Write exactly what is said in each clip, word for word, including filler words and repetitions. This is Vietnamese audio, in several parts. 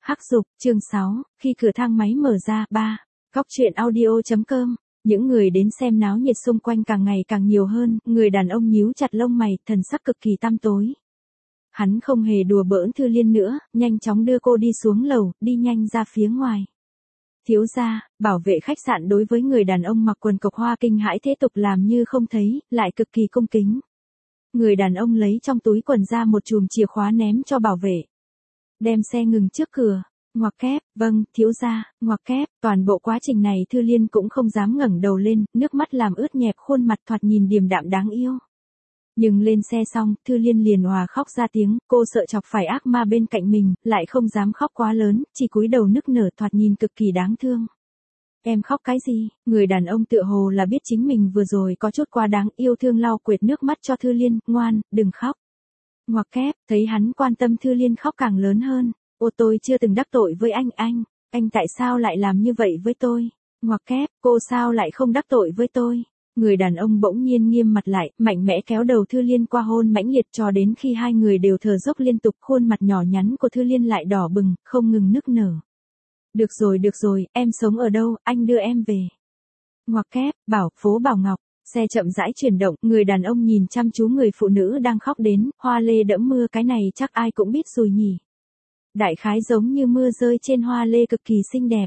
Hắc Dục, chương sáu, khi cửa thang máy mở ra, ba. Góc truyện audio.com. Những người đến xem náo nhiệt xung quanh càng ngày càng nhiều hơn, người đàn ông nhíu chặt lông mày, thần sắc cực kỳ tăm tối. Hắn không hề đùa bỡn Thư Liên nữa, nhanh chóng đưa cô đi xuống lầu, đi nhanh ra phía ngoài. Thiếu gia, bảo vệ khách sạn đối với người đàn ông mặc quần cộc hoa kinh hãi thế tục làm như không thấy, lại cực kỳ cung kính. Người đàn ông lấy trong túi quần ra một chùm chìa khóa ném cho bảo vệ. Đem xe ngừng trước cửa, ngoặc kép, vâng, thiếu gia, ngoặc kép, toàn bộ quá trình này Thư Liên cũng không dám ngẩng đầu lên, nước mắt làm ướt nhẹp khuôn mặt thoạt nhìn điềm đạm đáng yêu. Nhưng lên xe xong, Thư Liên liền òa khóc ra tiếng, cô sợ chọc phải ác ma bên cạnh mình, lại không dám khóc quá lớn, chỉ cúi đầu nức nở thoạt nhìn cực kỳ đáng thương. Em khóc cái gì? Người đàn ông tựa hồ là biết chính mình vừa rồi có chút quá đáng yêu thương lau quệt nước mắt cho Thư Liên, ngoan, đừng khóc. Ngoặc kép, thấy hắn quan tâm Thư Liên khóc càng lớn hơn. Ô tôi chưa từng đắc tội với anh anh, anh tại sao lại làm như vậy với tôi? Ngoặc kép, cô sao lại không đắc tội với tôi? Người đàn ông bỗng nhiên nghiêm mặt lại, mạnh mẽ kéo đầu Thư Liên qua hôn mãnh liệt cho đến khi hai người đều thở dốc liên tục, khuôn mặt nhỏ nhắn của Thư Liên lại đỏ bừng, không ngừng nức nở. Được rồi được rồi, em sống ở đâu, anh đưa em về. Ngoặc kép, bảo, phố Bảo Ngọc. Xe chậm rãi chuyển động, người đàn ông nhìn chăm chú người phụ nữ đang khóc đến, hoa lê đẫm mưa cái này chắc ai cũng biết rồi nhỉ. Đại khái giống như mưa rơi trên hoa lê cực kỳ xinh đẹp.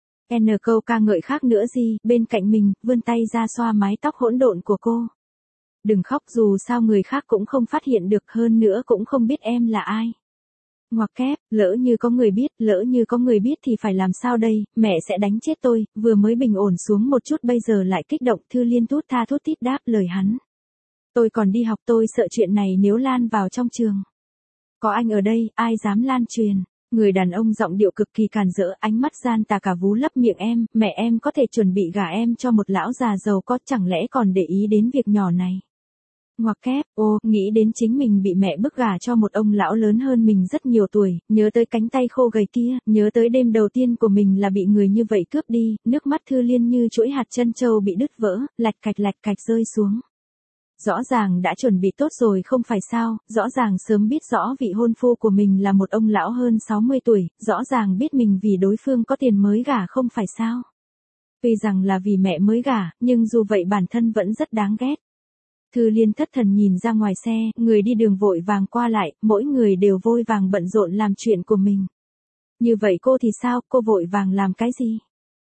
N câu ca ngợi khác nữa gì, bên cạnh mình, vươn tay ra xoa mái tóc hỗn độn của cô. Đừng khóc, dù sao người khác cũng không phát hiện được, hơn nữa cũng không biết em là ai. Ngoặc kép, lỡ như có người biết, lỡ như có người biết thì phải làm sao đây, mẹ sẽ đánh chết tôi, vừa mới bình ổn xuống một chút bây giờ lại kích động. Thư Liên thút tha thút tít đáp lời hắn. Tôi còn đi học, tôi sợ chuyện này nếu lan vào trong trường. Có anh ở đây, ai dám lan truyền. Người đàn ông giọng điệu cực kỳ càn rỡ, ánh mắt gian tà cả vú lấp miệng em, mẹ em có thể chuẩn bị gả em cho một lão già giàu có, chẳng lẽ còn để ý đến việc nhỏ này. Ngoặc kép, ô, nghĩ đến chính mình bị mẹ bức gả cho một ông lão lớn hơn mình rất nhiều tuổi, nhớ tới cánh tay khô gầy kia, nhớ tới đêm đầu tiên của mình là bị người như vậy cướp đi, nước mắt Thư Liên như chuỗi hạt trân châu bị đứt vỡ, lạch cạch lạch cạch rơi xuống. Rõ ràng đã chuẩn bị tốt rồi không phải sao, rõ ràng sớm biết rõ vị hôn phu của mình là một ông lão hơn sáu mươi tuổi, rõ ràng biết mình vì đối phương có tiền mới gả không phải sao. Tuy rằng là vì mẹ mới gả, nhưng dù vậy bản thân vẫn rất đáng ghét. Thư Liên thất thần nhìn ra ngoài xe, người đi đường vội vàng qua lại, mỗi người đều vội vàng bận rộn làm chuyện của mình. Như vậy cô thì sao, cô vội vàng làm cái gì?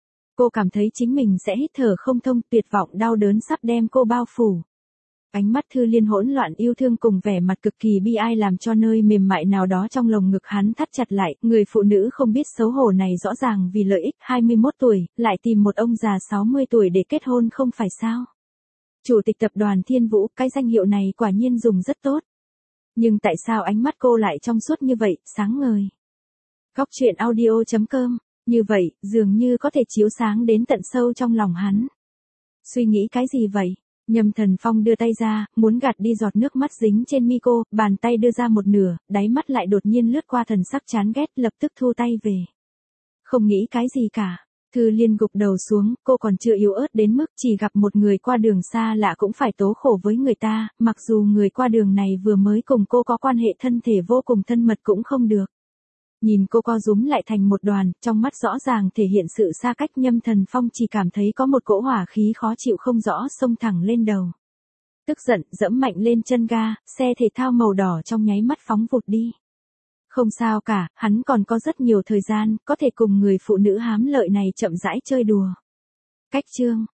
Cô cảm thấy chính mình sẽ hít thở không thông, tuyệt vọng đau đớn sắp đem cô bao phủ. Ánh mắt Thư Liên hỗn loạn yêu thương cùng vẻ mặt cực kỳ bi ai làm cho nơi mềm mại nào đó trong lồng ngực hắn thắt chặt lại, người phụ nữ không biết xấu hổ này rõ ràng vì lợi ích hai mươi mốt tuổi, lại tìm một ông già sáu mươi tuổi để kết hôn không phải sao. Chủ tịch tập đoàn Thiên Vũ, cái danh hiệu này quả nhiên dùng rất tốt. Nhưng tại sao ánh mắt cô lại trong suốt như vậy, sáng ngời. Góc truyện audio.com, như vậy, dường như có thể chiếu sáng đến tận sâu trong lòng hắn. Suy nghĩ cái gì vậy? Nhâm Thần Phong đưa tay ra, muốn gạt đi giọt nước mắt dính trên mi cô, bàn tay đưa ra một nửa, đáy mắt lại đột nhiên lướt qua thần sắc chán ghét, lập tức thu tay về. Không nghĩ cái gì cả. Thư Liên gục đầu xuống, cô còn chưa yếu ớt đến mức chỉ gặp một người qua đường xa lạ cũng phải tố khổ với người ta, mặc dù người qua đường này vừa mới cùng cô có quan hệ thân thể vô cùng thân mật cũng không được. Nhìn cô co rúm lại thành một đoàn, trong mắt rõ ràng thể hiện sự xa cách. Nhâm Thần Phong chỉ cảm thấy có một cỗ hỏa khí khó chịu không rõ xông thẳng lên đầu. Tức giận, dẫm mạnh lên chân ga, xe thể thao màu đỏ trong nháy mắt phóng vụt đi. Không sao cả, hắn còn có rất nhiều thời gian, có thể cùng người phụ nữ hám lợi này chậm rãi chơi đùa. Cách chương